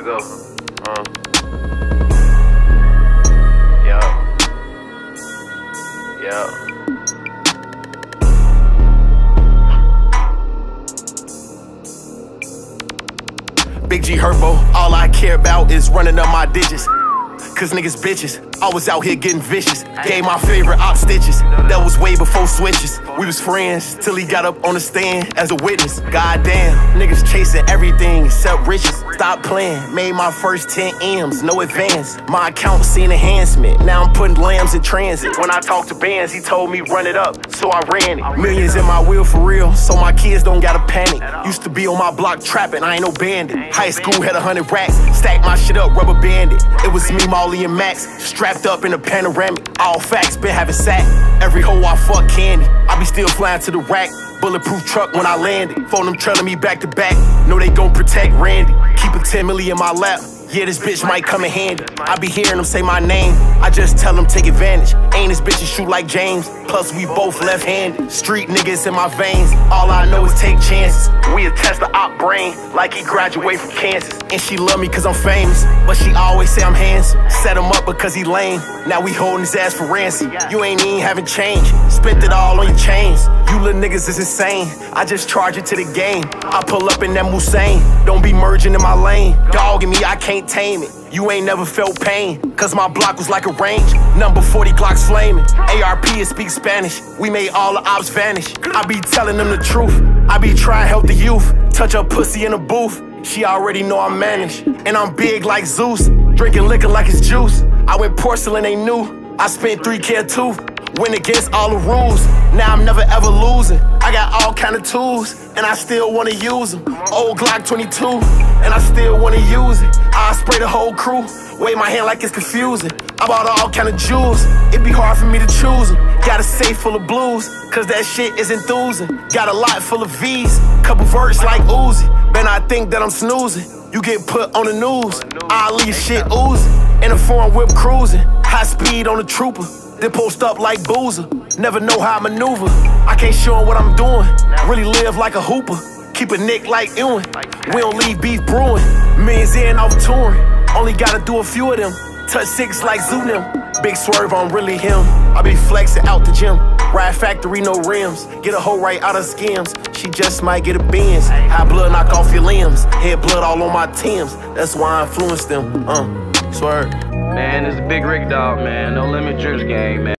go. Yeah. Big G Herbo, all I care about is running up my digits. Cause niggas bitches, I was out here getting vicious. Gave my favorite op stitches, that was way before switches. We was friends, till he got up on the stand as a witness. Goddamn, niggas chasing everything except riches. Stop playing, made my first 10 M's, no advance. My account seen enhancement, now I'm putting lambs in transit. When I talked to bands, he told me run it up, so I ran it. Millions in my wheel for real, so my kids don't gotta panic. Used to be on my block trapping, I ain't no bandit. High school had 100 racks, stacked my shit up, rubber banded. It was me, Molly, and Max, strapped up in a panoramic. All facts, been having sack. Every hoe I fuck candy. I be still flying to the rack. Bulletproof truck when I landed. Phone them trailing me back to back. Know they gon' protect Randy. Keep a 10 milli in my lap. Yeah, this bitch might come in handy. I be hearing them say my name. I just tell them take advantage. Ain't this bitches shoot like James. Plus we both left-handed. Street niggas in my veins. All I know is take chances. We test the op brain like he graduated from Kansas. And she love me cause I'm famous, but she always say I'm handsome. Set him up because he lame. Now we holding his ass for ransom. You ain't even having change. Spent it all on your chains. You little niggas is insane. I just charge it to the game. I pull up in that Musain. Don't be merging in my lane. Dogging me, I can't tame it. You ain't never felt pain, cause my block was like a range. Number 40 Glocks flaming. ARP is speak Spanish. We made all the ops vanish. I be telling them the truth. I be trying to help the youth. Touch up pussy in the booth. She already know I manage. And I'm big like Zeus. Drinking liquor like it's juice. I went porcelain, they knew. I spent 3K a tooth. Went against all the rules. Now I'm never ever losing. I got all kind of tools, and I still wanna use them. Old Glock 22, and I still wanna use it. I spray the whole crew, wave my hand like it's confusing. I bought all kind of jewels, it be hard for me to choose them. Got a safe full of blues, cause that shit is enthusing. Got a lot full of V's, couple verts like Uzi. Man, I think that I'm snoozing. You get put on the news, I leave shit oozing. In a foreign whip cruising, high speed on the trooper. Then post up like Boozer. Never know how I maneuver. I can't show 'em what I'm doing. Really live like a hooper. Keep a nick like Ewan. We don't leave beef brewing. Millions in off touring. Only gotta do a few of them. Touch 6 like Zunim. Big swerve on really him. I be flexing out the gym. Ride factory, no rims. Get a hoe right out of skims. She just might get a Benz. High blood knock off your limbs. Head blood all on my Timbs. That's why I influenced them. Swerve. Man, it's a Big Rick Dog, man. No Limit Jerks gang, man.